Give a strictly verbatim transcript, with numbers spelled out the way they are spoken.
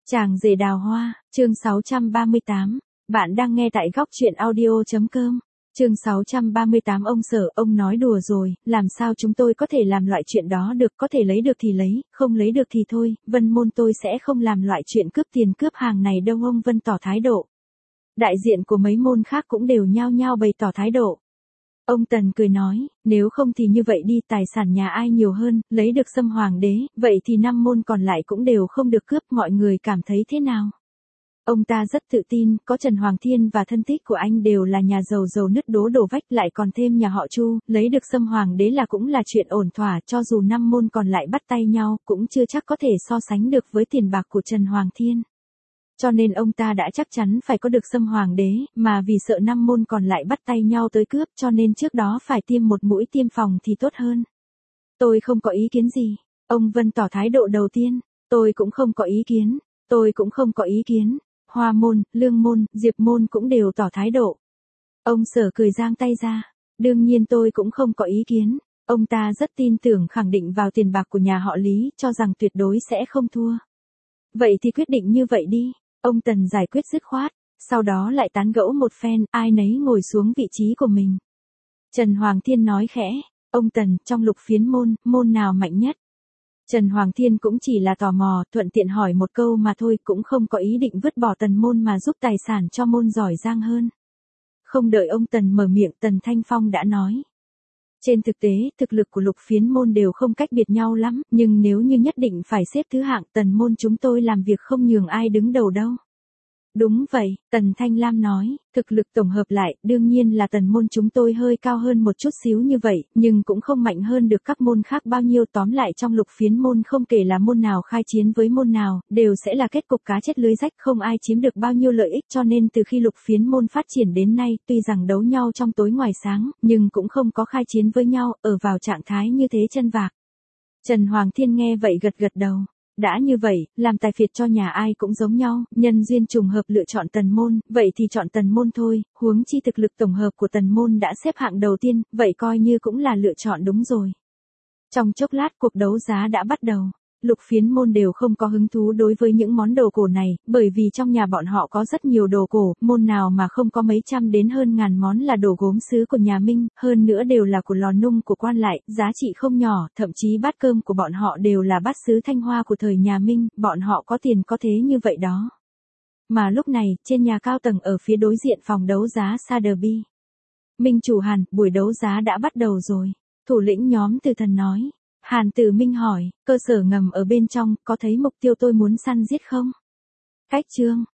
Chàng rể đào hoa, chương sáu trăm ba mươi tám. Bạn đang nghe tại góc truyện audio.com. Chương sáu trăm ba mươi tám. Ông Sở, ông nói đùa rồi, làm sao chúng tôi có thể làm loại chuyện đó được, có thể lấy được thì lấy, không lấy được thì thôi, Vân môn tôi sẽ không làm loại chuyện cướp tiền cướp hàng này đâu. Ông Vân tỏ thái độ. Đại diện của mấy môn khác cũng đều nhao nhao bày tỏ thái độ. Ông Tần cười nói, nếu không thì như vậy đi, tài sản nhà ai nhiều hơn, lấy được Sâm Hoàng đế, vậy thì năm môn còn lại cũng đều không được cướp, mọi người cảm thấy thế nào? Ông ta rất tự tin, có Trần Hoàng Thiên và thân thích của anh đều là nhà giàu giàu nứt đố đổ vách, lại còn thêm nhà họ Chu, lấy được Sâm Hoàng đế là cũng là chuyện ổn thỏa, cho dù năm môn còn lại bắt tay nhau, cũng chưa chắc có thể so sánh được với tiền bạc của Trần Hoàng Thiên. Cho nên ông ta đã chắc chắn phải có được Sâm Hoàng đế, mà vì sợ năm môn còn lại bắt tay nhau tới cướp, cho nên trước đó phải tiêm một mũi tiêm phòng thì tốt hơn. Tôi không có ý kiến gì. Ông Vân tỏ thái độ đầu tiên. Tôi cũng không có ý kiến. Tôi cũng không có ý kiến. Hoa môn, Lương môn, Diệp môn cũng đều tỏ thái độ. Ông Sở cười giang tay ra. Đương nhiên tôi cũng không có ý kiến. Ông ta rất tin tưởng khẳng định vào tiền bạc của nhà họ Lý, cho rằng tuyệt đối sẽ không thua. Vậy thì quyết định như vậy đi. Ông Tần giải quyết dứt khoát, sau đó lại tán gẫu một phen, ai nấy ngồi xuống vị trí của mình. Trần Hoàng Thiên nói khẽ, ông Tần, trong lục phiến môn, môn nào mạnh nhất? Trần Hoàng Thiên cũng chỉ là tò mò, thuận tiện hỏi một câu mà thôi, cũng không có ý định vứt bỏ Tần môn mà giúp tài sản cho môn giỏi giang hơn. Không đợi ông Tần mở miệng, Tần Thanh Phong đã nói. Trên thực tế, thực lực của lục phiến môn đều không cách biệt nhau lắm, nhưng nếu như nhất định phải xếp thứ hạng, Tần môn chúng tôi làm việc không nhường ai đứng đầu đâu. Đúng vậy, Tần Thanh Lam nói, thực lực tổng hợp lại, đương nhiên là Tần môn chúng tôi hơi cao hơn một chút xíu như vậy, nhưng cũng không mạnh hơn được các môn khác bao nhiêu. Tóm lại trong lục phiến môn không kể là môn nào khai chiến với môn nào, đều sẽ là kết cục cá chết lưới rách, không ai chiếm được bao nhiêu lợi ích. Cho nên từ khi lục phiến môn phát triển đến nay, tuy rằng đấu nhau trong tối ngoài sáng, nhưng cũng không có khai chiến với nhau, ở vào trạng thái như thế chân vạc. Trần Hoàng Thiên nghe vậy gật gật đầu. Đã như vậy, làm tài phiệt cho nhà ai cũng giống nhau, nhân duyên trùng hợp lựa chọn Tần môn, vậy thì chọn Tần môn thôi, huống chi thực lực tổng hợp của Tần môn đã xếp hạng đầu tiên, vậy coi như cũng là lựa chọn đúng rồi. Trong chốc lát cuộc đấu giá đã bắt đầu. Lục phiến môn đều không có hứng thú đối với những món đồ cổ này, bởi vì trong nhà bọn họ có rất nhiều đồ cổ, môn nào mà không có mấy trăm đến hơn ngàn món là đồ gốm sứ của nhà Minh, hơn nữa đều là của lò nung của quan lại, giá trị không nhỏ, thậm chí bát cơm của bọn họ đều là bát sứ Thanh Hoa của thời nhà Minh, bọn họ có tiền có thế như vậy đó. Mà lúc này, trên nhà cao tầng ở phía đối diện phòng đấu giá Sotheby's. Minh chủ Hàn, buổi đấu giá đã bắt đầu rồi. Thủ lĩnh nhóm Từ Thần nói. Hàn Tử Minh hỏi, cơ sở ngầm ở bên trong, có thấy mục tiêu tôi muốn săn giết không? Cách chương,